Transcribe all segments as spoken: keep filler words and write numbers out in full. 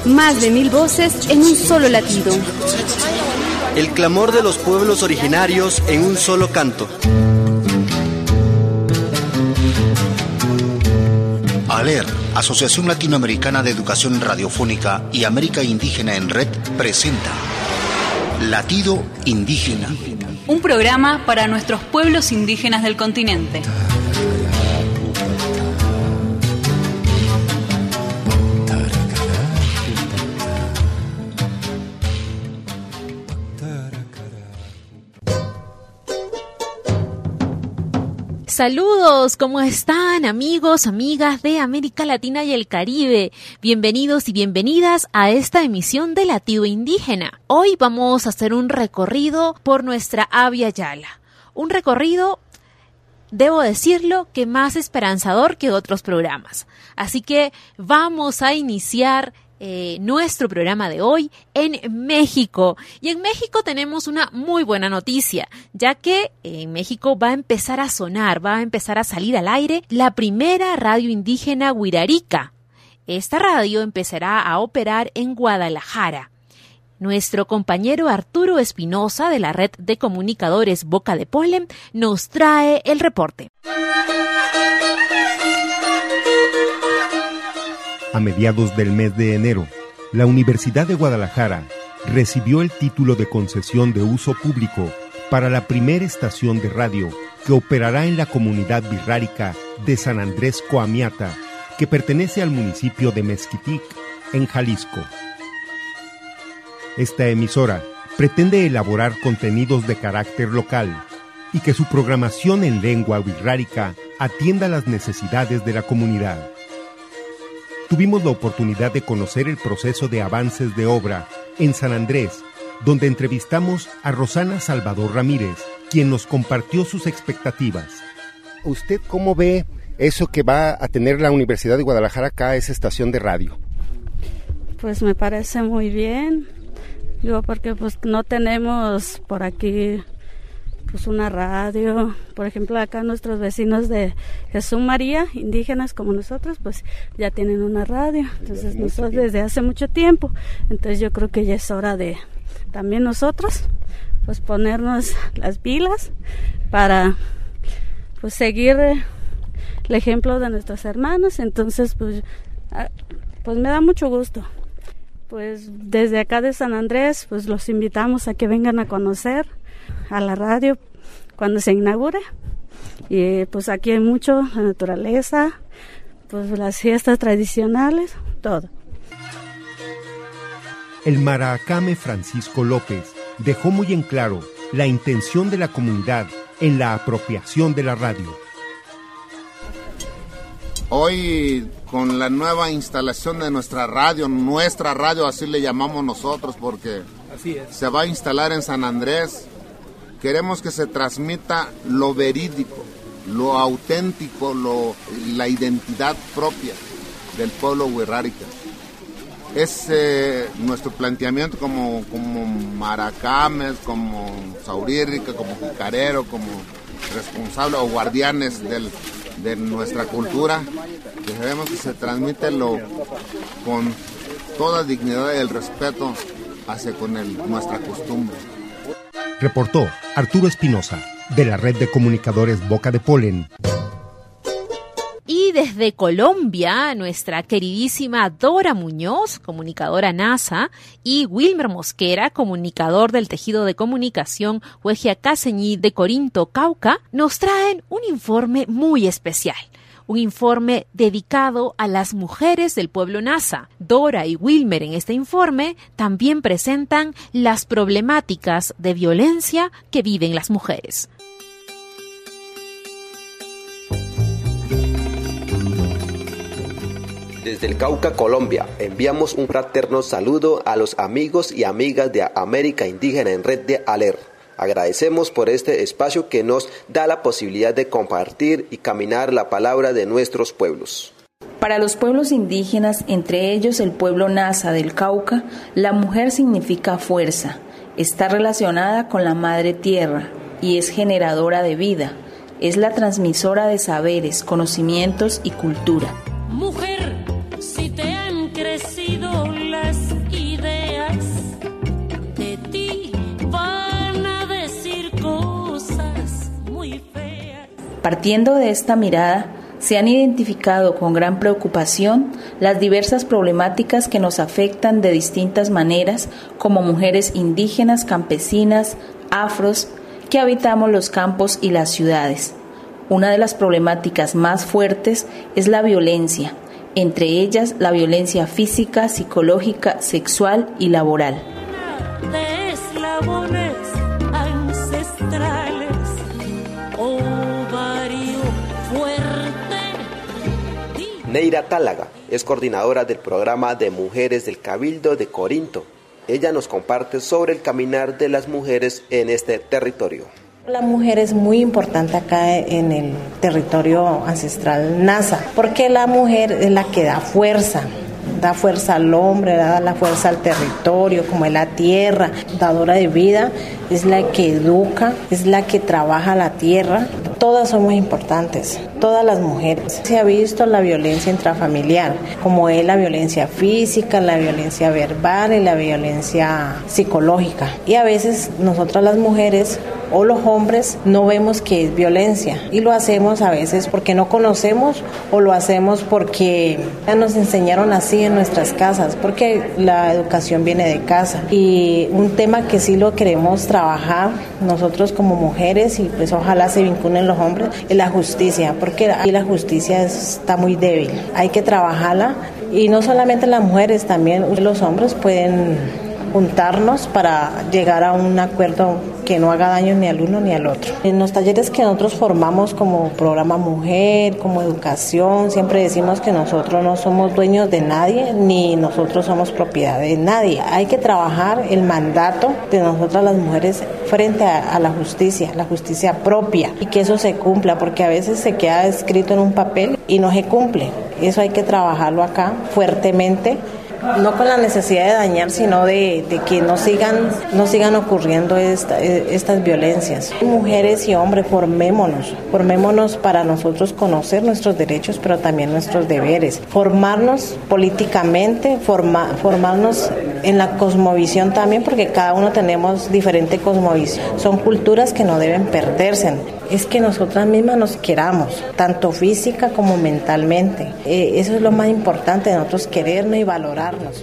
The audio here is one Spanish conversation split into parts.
Más de mil voces en un solo latido. El clamor de los pueblos originarios en un solo canto. ALER, Asociación Latinoamericana de Educación Radiofónica y América Indígena en Red, presenta Latido Indígena. Un programa para nuestros pueblos indígenas del continente. Saludos, ¿cómo están amigos, amigas de América Latina y el Caribe? Bienvenidos y bienvenidas a esta emisión de Latido Indígena. Hoy vamos a hacer un recorrido por nuestra Abya Yala. Un recorrido, debo decirlo, que más esperanzador que otros programas. Así que vamos a iniciar Eh, nuestro programa de hoy en México. Y en México tenemos una muy buena noticia, ya que en México va a empezar a sonar, va a empezar a salir al aire la primera radio indígena Wirarica. Esta radio empezará a operar en Guadalajara. Nuestro compañero Arturo Espinosa de la red de comunicadores Boca de Polen nos trae el reporte. A mediados del mes de enero, la Universidad de Guadalajara recibió el título de concesión de uso público para la primera estación de radio que operará en la comunidad birrárica de San Andrés Coamiata, que pertenece al municipio de Mezquitic, en Jalisco. Esta emisora pretende elaborar contenidos de carácter local y que su programación en lengua birrárica atienda las necesidades de la comunidad. Tuvimos la oportunidad de conocer el proceso de avances de obra en San Andrés, donde entrevistamos a Rosana Salvador Ramírez, quien nos compartió sus expectativas. ¿Usted cómo ve eso que va a tener la Universidad de Guadalajara acá, esa estación de radio? Pues me parece muy bien, digo, porque pues no tenemos por aquí pues una radio. Por ejemplo, acá nuestros vecinos de Jesús María, indígenas como nosotros, pues ya tienen una radio. Entonces nosotros desde hace mucho tiempo. Entonces yo creo que ya es hora de también nosotros pues ponernos las pilas para pues seguir el ejemplo de nuestros hermanos. Entonces pues, pues me da mucho gusto. Pues desde acá de San Andrés pues los invitamos a que vengan a conocer a la radio cuando se inaugure. Y pues aquí hay mucho, la naturaleza, pues las fiestas tradicionales, todo. El maracame Francisco López dejó muy en claro la intención de la comunidad en la apropiación de la radio. Hoy, con la nueva instalación de nuestra radio, nuestra radio así le llamamos nosotros porque así es, se va a instalar en San Andrés. Queremos que se transmita lo verídico, lo auténtico, lo, la identidad propia del pueblo wirrárica. Es eh, nuestro planteamiento como, como maracames, como saurírica, como jicarero, como responsable o guardianes del, de nuestra cultura. Que queremos que se transmite lo, con toda dignidad y el respeto hacia con el, nuestra costumbre. Reportó Arturo Espinosa, de la red de comunicadores Boca de Polen. Y desde Colombia, nuestra queridísima Dora Muñoz, comunicadora NASA, y Wilmer Mosquera, comunicador del tejido de comunicación Huejiacaseñí de Corinto, Cauca, nos traen un informe muy especial. Un informe dedicado a las mujeres del pueblo Nasa. Dora y Wilmer en este informe también presentan las problemáticas de violencia que viven las mujeres. Desde el Cauca, Colombia, enviamos un fraterno saludo a los amigos y amigas de América Indígena en Red de ALER. Agradecemos por este espacio que nos da la posibilidad de compartir y caminar la palabra de nuestros pueblos. Para los pueblos indígenas, entre ellos el pueblo Nasa del Cauca, la mujer significa fuerza, está relacionada con la madre tierra y es generadora de vida, es la transmisora de saberes, conocimientos y cultura. Mujer, si te han crecido las Partiendo de esta mirada, se han identificado con gran preocupación las diversas problemáticas que nos afectan de distintas maneras como mujeres indígenas, campesinas, afros, que habitamos los campos y las ciudades. Una de las problemáticas más fuertes es la violencia, entre ellas la violencia física, psicológica, sexual y laboral. De eslabones ancestrales, ovario fuerte. Neira Tálaga es coordinadora del programa de Mujeres del Cabildo de Corinto. Ella nos comparte sobre el caminar de las mujeres en este territorio. La mujer es muy importante acá en el territorio ancestral Nasa, porque la mujer es la que da fuerza, da fuerza al hombre, da la fuerza al territorio, como es la tierra, dadora de vida, es la que educa, es la que trabaja la tierra. Todas somos importantes, todas las mujeres. Se ha visto la violencia intrafamiliar, como es la violencia física, la violencia verbal y la violencia psicológica. Y a veces nosotras las mujeres o los hombres no vemos que es violencia y lo hacemos a veces porque no conocemos o lo hacemos porque ya nos enseñaron así en nuestras casas, porque la educación viene de casa. Y un tema que sí lo queremos trabajar nosotros como mujeres y pues ojalá se vinculen los hombres es la justicia, porque aquí la justicia está muy débil, hay que trabajarla y no solamente las mujeres, también los hombres pueden juntarnos para llegar a un acuerdo que no haga daño ni al uno ni al otro. En los talleres que nosotros formamos como programa Mujer, como educación, siempre decimos que nosotros no somos dueños de nadie, ni nosotros somos propiedad de nadie. Hay que trabajar el mandato de nosotras las mujeres frente a, a la justicia, la justicia propia, y que eso se cumpla, porque a veces se queda escrito en un papel y no se cumple. Eso hay que trabajarlo acá fuertemente, no con la necesidad de dañar, sino de, de que no sigan, no sigan ocurriendo esta, estas violencias. Mujeres y hombres, formémonos, formémonos para nosotros conocer nuestros derechos, pero también nuestros deberes. Formarnos políticamente, forma, formarnos en la cosmovisión también, porque cada uno tenemos diferente cosmovisión. Son culturas que no deben perderse. Es que nosotras mismas nos queramos, tanto física como mentalmente. Eh, eso es lo más importante, de nosotros querernos y valorarnos.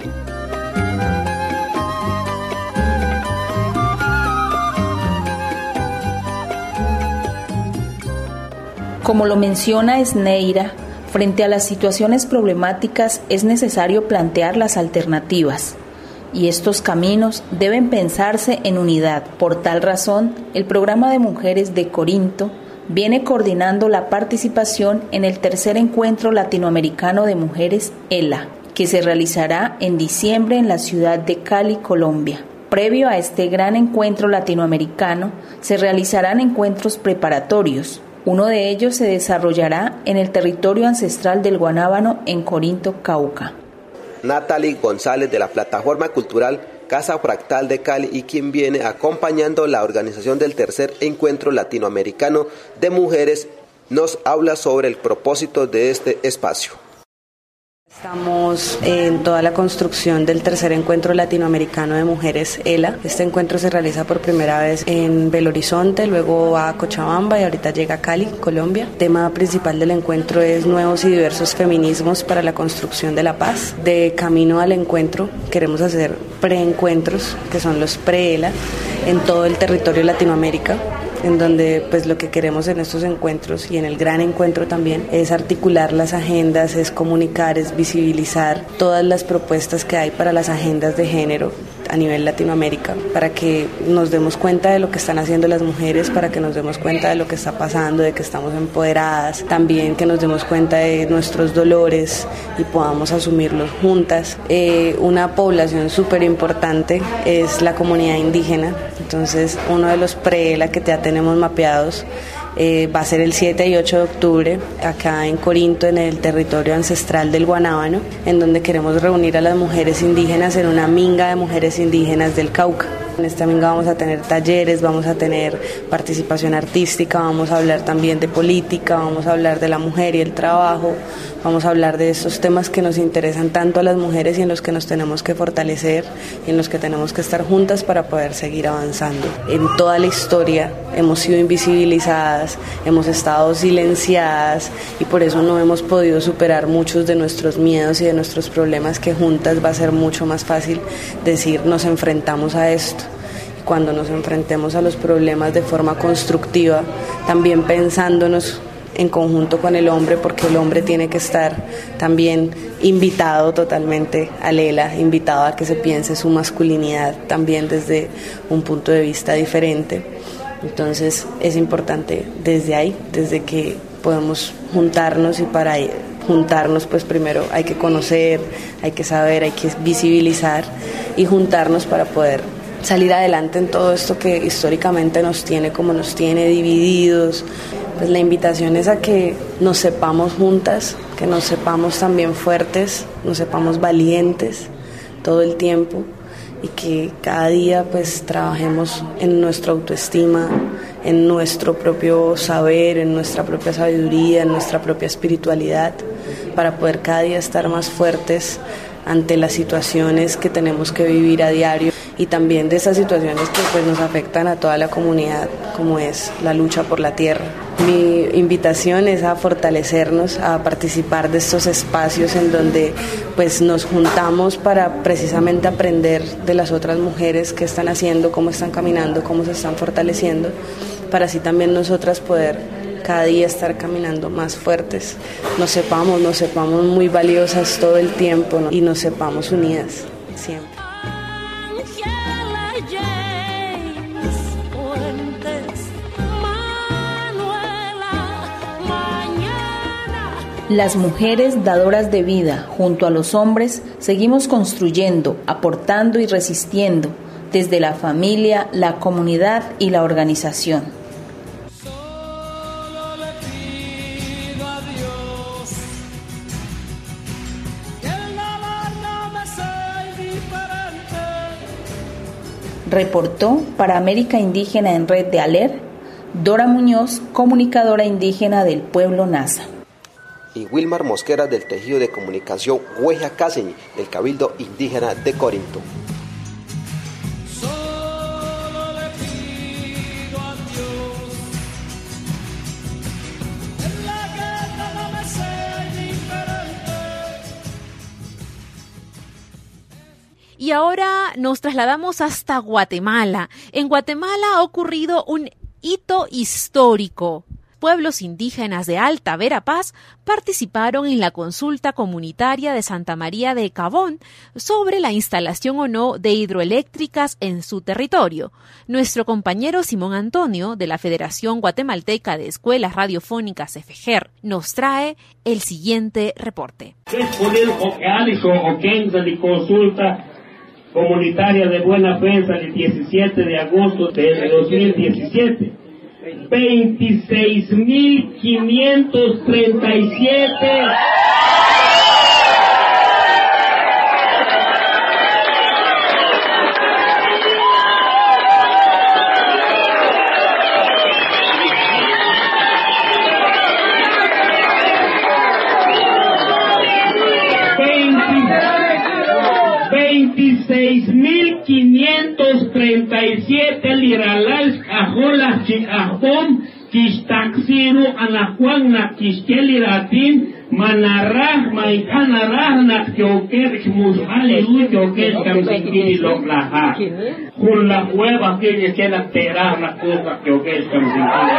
Como lo menciona Sneira, frente a las situaciones problemáticas es necesario plantear las alternativas. Y estos caminos deben pensarse en unidad. Por tal razón, el programa de Mujeres de Corinto viene coordinando la participación en el tercer encuentro latinoamericano de mujeres ELA, que se realizará en diciembre en la ciudad de Cali, Colombia. Previo a este gran encuentro latinoamericano, se realizarán encuentros preparatorios. Uno de ellos se desarrollará en el territorio ancestral del Guanábano en Corinto, Cauca. Natalie González de la Plataforma Cultural Casa Fractal de Cali y quien viene acompañando la organización del tercer encuentro latinoamericano de mujeres, nos habla sobre el propósito de este espacio. Estamos en toda la construcción del tercer encuentro latinoamericano de mujeres ELA. Este encuentro se realiza por primera vez en Belo Horizonte, luego a Cochabamba y ahorita llega a Cali, Colombia. El tema principal del encuentro es nuevos y diversos feminismos para la construcción de la paz. De camino al encuentro queremos hacer preencuentros, que son los pre-ELA, en todo el territorio de Latinoamérica, en donde pues lo que queremos en estos encuentros y en el gran encuentro también es articular las agendas, es comunicar, es visibilizar todas las propuestas que hay para las agendas de género a nivel Latinoamérica, para que nos demos cuenta de lo que están haciendo las mujeres, para que nos demos cuenta de lo que está pasando, de que estamos empoderadas, también que nos demos cuenta de nuestros dolores y podamos asumirlos juntas. Eh, una población súper importante es la comunidad indígena, entonces uno de los pre-ELA que ya tenemos mapeados Eh, va a ser el siete y ocho de octubre acá en Corinto, en el territorio ancestral del Guanábano, en donde queremos reunir a las mujeres indígenas en una minga de mujeres indígenas del Cauca. En este domingo vamos a tener talleres, vamos a tener participación artística, vamos a hablar también de política, vamos a hablar de la mujer y el trabajo, vamos a hablar de estos temas que nos interesan tanto a las mujeres y en los que nos tenemos que fortalecer y en los que tenemos que estar juntas para poder seguir avanzando. En toda la historia hemos sido invisibilizadas, hemos estado silenciadas y por eso no hemos podido superar muchos de nuestros miedos y de nuestros problemas, que juntas va a ser mucho más fácil decir nos enfrentamos a esto. Y cuando nos enfrentemos a los problemas de forma constructiva, también pensándonos en conjunto con el hombre, porque el hombre tiene que estar también invitado totalmente a Lela, invitado a que se piense su masculinidad también desde un punto de vista diferente. Entonces es importante desde ahí, desde que podemos juntarnos, y para juntarnos pues primero hay que conocer, hay que saber, hay que visibilizar y juntarnos para poder salir adelante en todo esto que históricamente nos tiene como nos tiene divididos. Pues la invitación es a que nos sepamos juntas, que nos sepamos también fuertes, nos sepamos valientes todo el tiempo y que cada día pues trabajemos en nuestra autoestima, en nuestro propio saber, en nuestra propia sabiduría, en nuestra propia espiritualidad, para poder cada día estar más fuertes ante las situaciones que tenemos que vivir a diario y también de esas situaciones que pues nos afectan a toda la comunidad, como es la lucha por la tierra. Mi invitación es a fortalecernos, a participar de estos espacios en donde pues nos juntamos para precisamente aprender de las otras mujeres qué están haciendo, cómo están caminando, cómo se están fortaleciendo, para así también nosotras poder cada día estar caminando más fuertes, nos sepamos, nos sepamos muy valiosas todo el tiempo, ¿no? Y nos sepamos unidas siempre. Las mujeres dadoras de vida, junto a los hombres, seguimos construyendo, aportando y resistiendo, desde la familia, la comunidad y la organización. Reportó para América Indígena en Red de ALER, Dora Muñoz, comunicadora indígena del pueblo Nasa. Y Wilmar Mosquera del Tejido de Comunicación Hueja Caseñi del Cabildo Indígena de Corinto. Y ahora nos trasladamos hasta Guatemala. En Guatemala ha ocurrido un hito histórico. Pueblos indígenas de Alta Verapaz participaron en la consulta comunitaria de Santa María de Cabón sobre la instalación o no de hidroeléctricas en su territorio. Nuestro compañero Simón Antonio, de la Federación Guatemalteca de Escuelas Radiofónicas FEGER, nos trae el siguiente reporte. Consulta comunitaria de Buena Prensa del diecisiete de agosto de dos mil diecisiete. veintiséis mil quinientos treinta y siete veintiséis mil quinientos treinta y siete liralals ajolas chicajón kistaxiru anajuan na kiskeliratin manarrah maikanarrah na kioker musale u kioker kamsikini loklaha con la hueva que queda terá na cosa kioker kamsikini.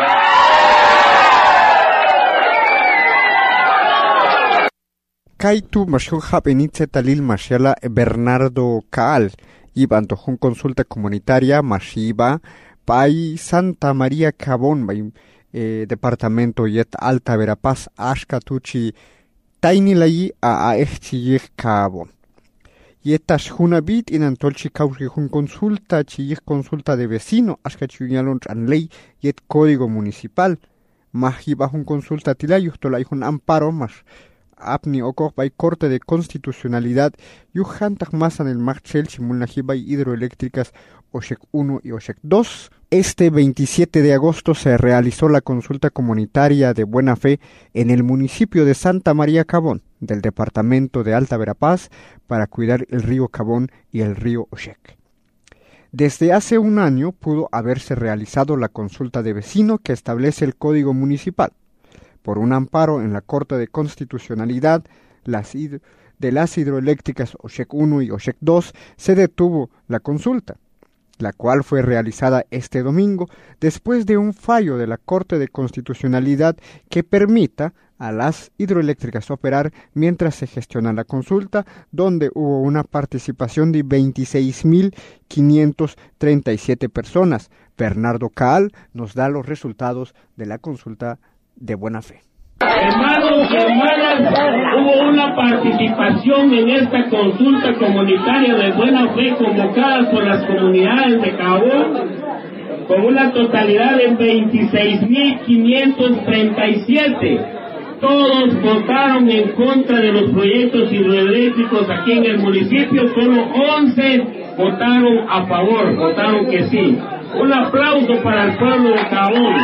Kaitu Mashuja Benítez Talil Mashiala Bernardo Caal, Iban Tojón Consulta Comunitaria Mashiba, Pai Santa María Cabón, eh, Departamento Yet Alta Verapaz, Ashkatuchi, Tainilai a Aechchiyig Cabo. Yetas Junabit in Antolchi Caujun Consulta, Chiyig Consulta de Vecino, Ashkachuyalon Anley, Yet Código Municipal, Majiba un Consulta Tilayus, Tolaihun Amparo, Mas. apni oko bay Corte de Constitucionalidad yujantak masan el machel chimulnajibay hidroeléctricas Oshek uno y Oshek dos. Este veintisiete de agosto se realizó la consulta comunitaria de buena fe en el municipio de Santa María Cabón, del departamento de Alta Verapaz, para cuidar el río Cabón y el río Oshek. Desde hace un año pudo haberse realizado la consulta de vecino que establece el Código Municipal. Por un amparo en la Corte de Constitucionalidad las hid- de las hidroeléctricas Oshek uno y Oshek dos se detuvo la consulta, la cual fue realizada este domingo después de un fallo de la Corte de Constitucionalidad que permita a las hidroeléctricas operar mientras se gestiona la consulta, donde hubo una participación de veintiséis mil quinientas treinta y siete personas. Bernardo Caal nos da los resultados de la consulta de buena fe. Hermanos y hermanas, hubo una participación en esta consulta comunitaria de buena fe convocada por las comunidades de Cabón con una totalidad de veintiséis mil quinientos treinta y siete. Todos votaron en contra de los proyectos hidroeléctricos aquí en el municipio, solo once votaron a favor, votaron que sí. Un aplauso para el pueblo de Cabón.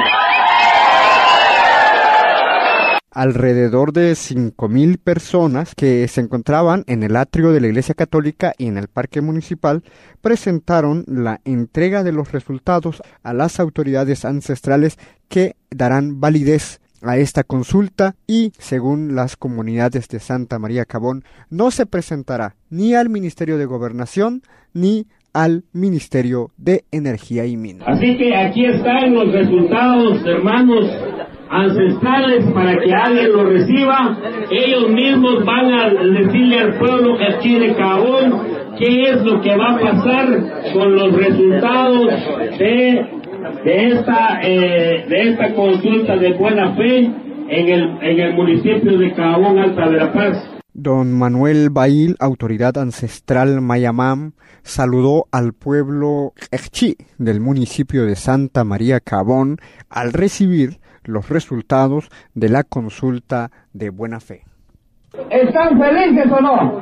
Alrededor de cinco mil personas que se encontraban en el atrio de la Iglesia Católica y en el Parque Municipal presentaron la entrega de los resultados a las autoridades ancestrales que darán validez a esta consulta y, según las comunidades de Santa María Cabón, no se presentará ni al Ministerio de Gobernación ni al Ministerio de Energía y Minas. Así que aquí están los resultados, hermanos ancestrales, para que alguien los reciba. Ellos mismos van a decirle al pueblo aquí de Cabón qué es lo que va a pasar con los resultados de de esta eh, de esta consulta de buena fe en el en el municipio de Cabón, Alta Verapaz. Don Manuel Bail, autoridad ancestral Mayamam, saludó al pueblo Echchi del municipio de Santa María Cabón al recibir los resultados de la consulta de buena fe. ¿Están felices o no?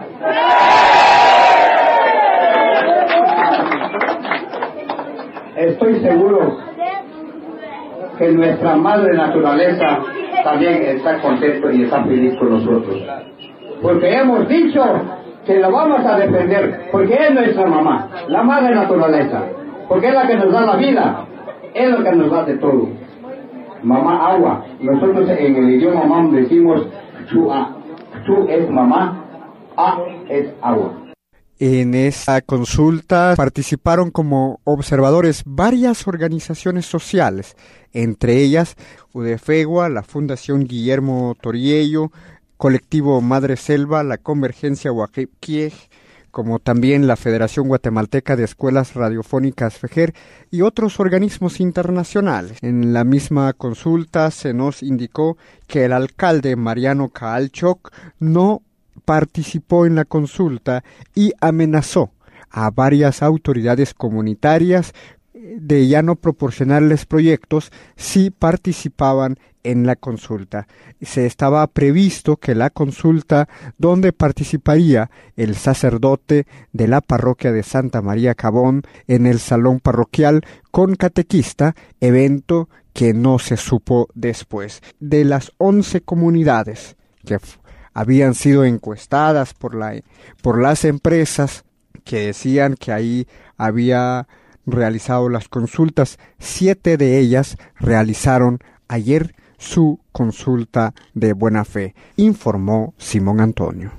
Estoy seguro que nuestra madre naturaleza también está contento y está feliz con nosotros. Porque hemos dicho que la vamos a defender, porque es nuestra mamá, la madre naturaleza, porque es la que nos da la vida, es lo que nos da de todo. Mamá agua, nosotros en el idioma mam decimos chua, chu es mamá, a es agua. En esta consulta participaron como observadores varias organizaciones sociales, entre ellas UDEFEGUA, la Fundación Guillermo Toriello, Colectivo Madre Selva, la Convergencia Huajipquiej, como también la Federación Guatemalteca de Escuelas Radiofónicas FEGER y otros organismos internacionales. En la misma consulta se nos indicó que el alcalde Mariano Caal Choc no participó en la consulta y amenazó a varias autoridades comunitarias de ya no proporcionarles proyectos si participaban en la consulta. Se estaba previsto que la consulta, donde participaría el sacerdote de la parroquia de Santa María Cabón en el salón parroquial con catequista, evento que no se supo después. De las once comunidades que f- habían sido encuestadas por la por las empresas que decían que ahí había realizado las consultas, siete de ellas realizaron ayer su consulta de buena fe, informó Simón Antonio.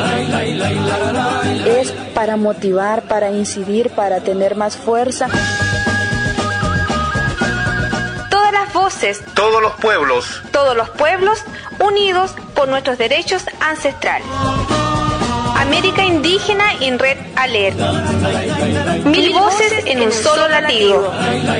Es para motivar, para incidir, para tener más fuerza. Todas las voces, Todos los pueblos. todos los pueblos unidos por nuestros derechos ancestrales. América Indígena en Red Alert. Mil voces en un solo latido.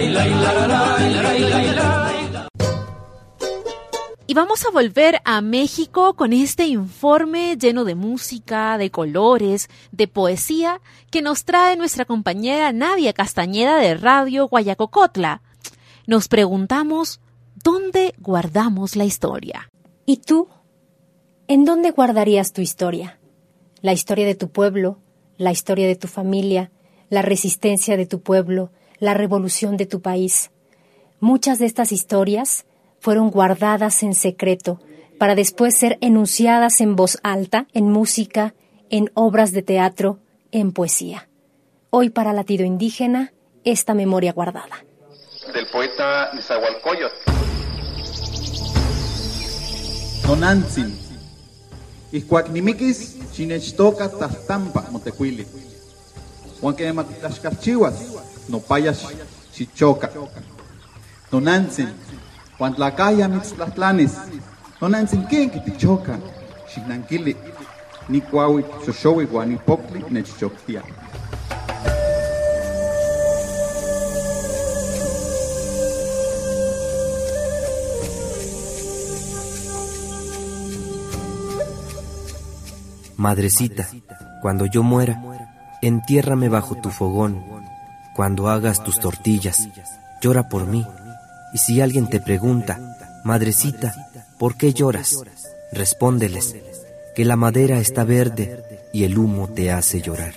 Y vamos a volver a México con este informe lleno de música, de colores, de poesía que nos trae nuestra compañera Nadia Castañeda de Radio Guayacocotla. Nos preguntamos, ¿dónde guardamos la historia? ¿Y tú? ¿En dónde guardarías tu historia? La historia de tu pueblo, la historia de tu familia, la resistencia de tu pueblo, la revolución de tu país. Muchas de estas historias fueron guardadas en secreto para después ser enunciadas en voz alta, en música, en obras de teatro, en poesía. Hoy para Latido Indígena, esta memoria guardada. Del poeta Nezahualcóyotl. Nonantzin. Ixcuacnimiquis chinechtoca tastampa motecuili. Huanquematlascachihuas no payas chichoca. Nonantzin. Huantlacaya mitztlatlanes. Nonantzin ken kitichoca. Xinanquili. Ni cuahui xoxohui guanipocli nechchoctia. Madrecita, cuando yo muera, entiérrame bajo tu fogón. Cuando hagas tus tortillas, llora por mí. Y si alguien te pregunta, madrecita, ¿por qué lloras? Respóndeles que la madera está verde y el humo te hace llorar.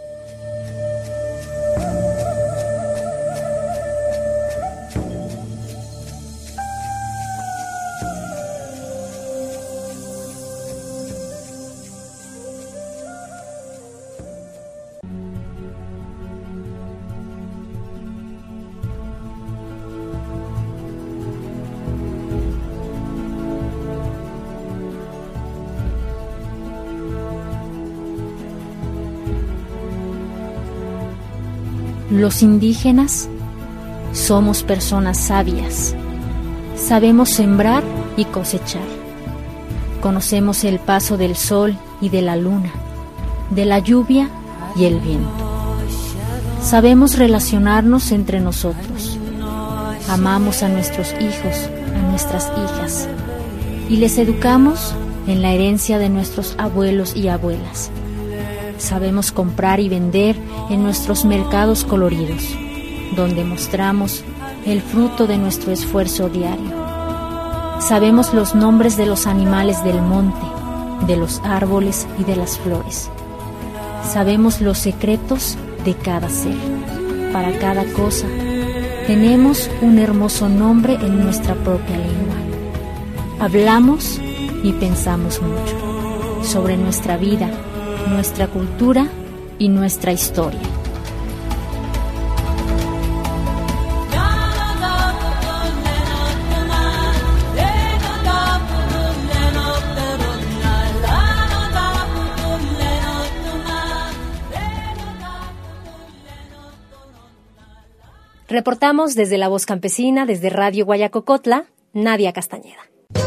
Los indígenas somos personas sabias. Sabemos sembrar y cosechar. Conocemos el paso del sol y de la luna, de la lluvia y el viento. Sabemos relacionarnos entre nosotros. Amamos a nuestros hijos, a nuestras hijas, y les educamos en la herencia de nuestros abuelos y abuelas. Sabemos comprar y vender en nuestros mercados coloridos, donde mostramos el fruto de nuestro esfuerzo diario. Sabemos los nombres de los animales del monte, de los árboles y de las flores. Sabemos los secretos de cada ser. Para cada cosa, tenemos un hermoso nombre en nuestra propia lengua. Hablamos y pensamos mucho sobre nuestra vida, nuestra cultura y nuestra historia. Reportamos desde La Voz Campesina, desde Radio Guayacocotla, Nadia Castañeda.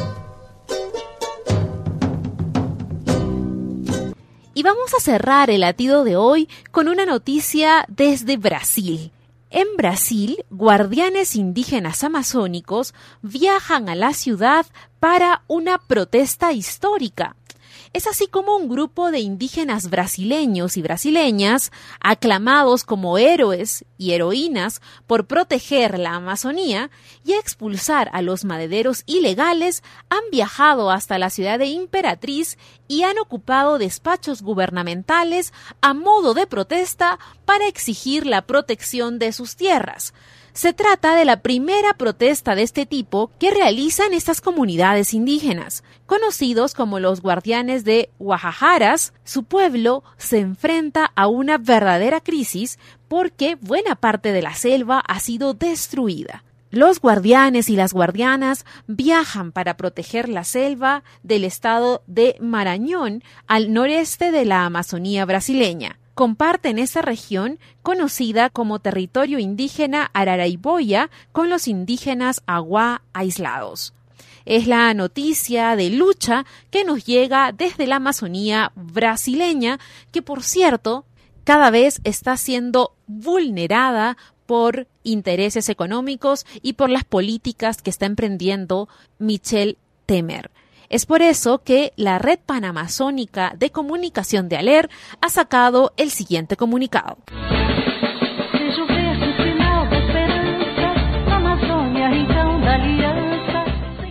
Y vamos a cerrar el latido de hoy con una noticia desde Brasil. En Brasil, guardianes indígenas amazónicos viajan a la ciudad para una protesta histórica. Es así como un grupo de indígenas brasileños y brasileñas, aclamados como héroes y heroínas por proteger la Amazonía y expulsar a los madereros ilegales, han viajado hasta la ciudad de Imperatriz y han ocupado despachos gubernamentales a modo de protesta para exigir la protección de sus tierras. Se trata de la primera protesta de este tipo que realizan estas comunidades indígenas. Conocidos como los guardianes de Guajajaras, su pueblo se enfrenta a una verdadera crisis porque buena parte de la selva ha sido destruida. Los guardianes y las guardianas viajan para proteger la selva del estado de Maranhão al noreste de la Amazonía brasileña. Comparten esa región conocida como territorio indígena Araraiboya con los indígenas Aguá aislados. Es la noticia de lucha que nos llega desde la Amazonía brasileña, que por cierto, cada vez está siendo vulnerada por intereses económicos y por las políticas que está emprendiendo Michel Temer. Es por eso que la Red Panamazónica de Comunicación de ALER ha sacado el siguiente comunicado. No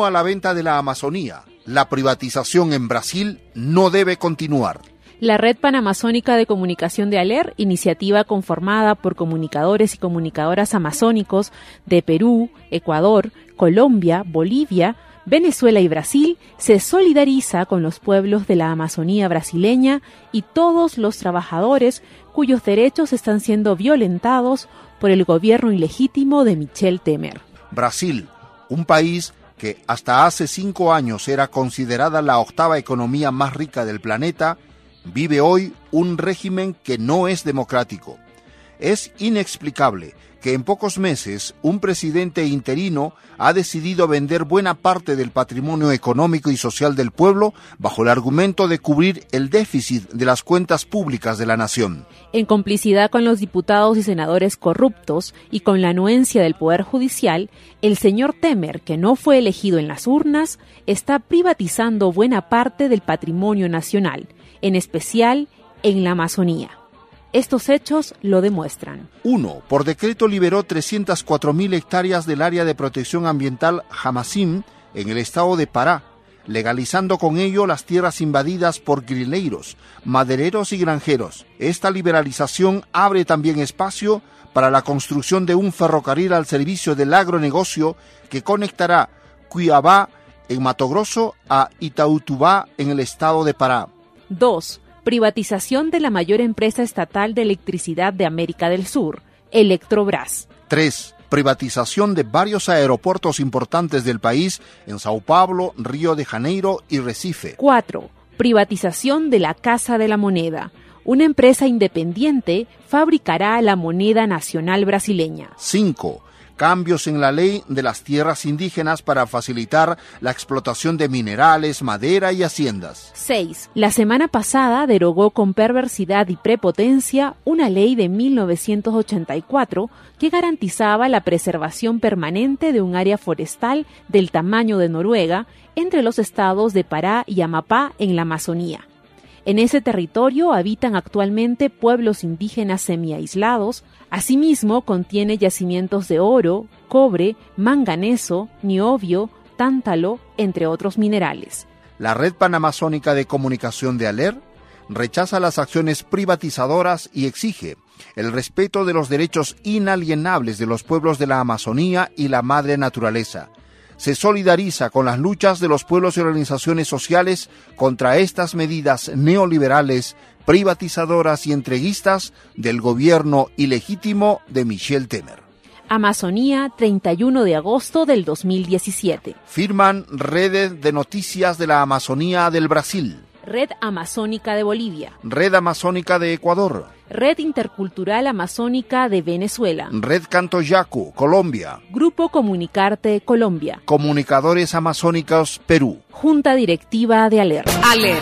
No a la venta de la Amazonía. La privatización en Brasil no debe continuar. La Red Panamazónica de Comunicación de ALER, iniciativa conformada por comunicadores y comunicadoras amazónicos de Perú, Ecuador, Colombia, Bolivia, Venezuela y Brasil, se solidariza con los pueblos de la Amazonía brasileña y todos los trabajadores cuyos derechos están siendo violentados por el gobierno ilegítimo de Michel Temer. Brasil, un país que hasta hace cinco años era considerada la octava economía más rica del planeta, vive hoy un régimen que no es democrático. Es inexplicable que en pocos meses un presidente interino ha decidido vender buena parte del patrimonio económico y social del pueblo bajo el argumento de cubrir el déficit de las cuentas públicas de la nación. En complicidad con los diputados y senadores corruptos y con la anuencia del Poder Judicial, el señor Temer, que no fue elegido en las urnas, está privatizando buena parte del patrimonio nacional, en especial en la Amazonía. Estos hechos lo demuestran. uno. Por decreto liberó trescientas cuatro mil hectáreas del área de protección ambiental Jamacim en el estado de Pará, legalizando con ello las tierras invadidas por grileiros, madereros y granjeros. Esta liberalización abre también espacio para la construcción de un ferrocarril al servicio del agronegocio que conectará Cuiabá en Mato Grosso a Itautubá en el estado de Pará. dos. Privatización de la mayor empresa estatal de electricidad de América del Sur, Electrobras. tres. Privatización de varios aeropuertos importantes del país en Sao Paulo, Río de Janeiro y Recife. cuatro. Privatización de la Casa de la Moneda. Una empresa independiente fabricará la moneda nacional brasileña. cinco. Cambios en la ley de las tierras indígenas para facilitar la explotación de minerales, madera y haciendas. seis. La semana pasada derogó con perversidad y prepotencia una ley de mil novecientos ochenta y cuatro que garantizaba la preservación permanente de un área forestal del tamaño de Noruega entre los estados de Pará y Amapá en la Amazonía. En ese territorio habitan actualmente pueblos indígenas semiaislados. Asimismo, contiene yacimientos de oro, cobre, manganeso, niobio, tántalo, entre otros minerales. La Red Panamazónica de Comunicación de ALER rechaza las acciones privatizadoras y exige el respeto de los derechos inalienables de los pueblos de la Amazonía y la madre naturaleza. Se solidariza con las luchas de los pueblos y organizaciones sociales contra estas medidas neoliberales, privatizadoras y entreguistas del gobierno ilegítimo de Michel Temer. Amazonía, treinta y uno de agosto del dos mil diecisiete. Firman redes de noticias de la Amazonía del Brasil. Red Amazónica de Bolivia. Red Amazónica de Ecuador. Red Intercultural Amazónica de Venezuela. Red Cantoyacu, Colombia. Grupo Comunicarte, Colombia. Comunicadores Amazónicos, Perú. Junta Directiva de ALER. ALER.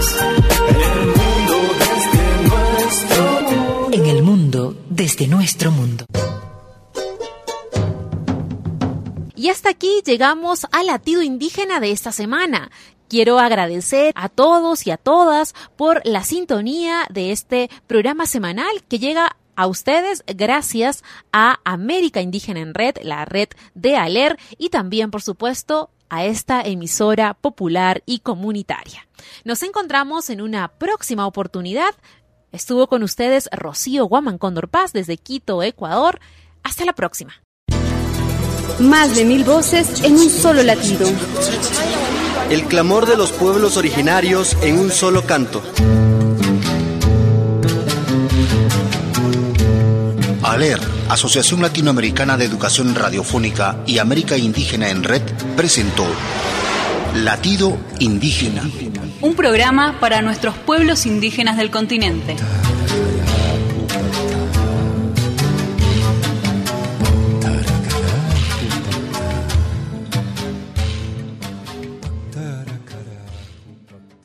En el mundo desde nuestro mundo. Y hasta aquí llegamos al latido indígena de esta semana. Quiero agradecer a todos y a todas por la sintonía de este programa semanal que llega a ustedes gracias a América Indígena en Red, la red de ALER, y también, por supuesto, a esta emisora popular y comunitaria. Nos encontramos en una próxima oportunidad. Estuvo con ustedes Rocío Guamán Cóndor Paz desde Quito, Ecuador. Hasta la próxima. Más de mil voces en un solo latido. El clamor de los pueblos originarios en un solo canto. ALER, Asociación Latinoamericana de Educación Radiofónica y América Indígena en Red, presentó Latido Indígena. Un programa para nuestros pueblos indígenas del continente.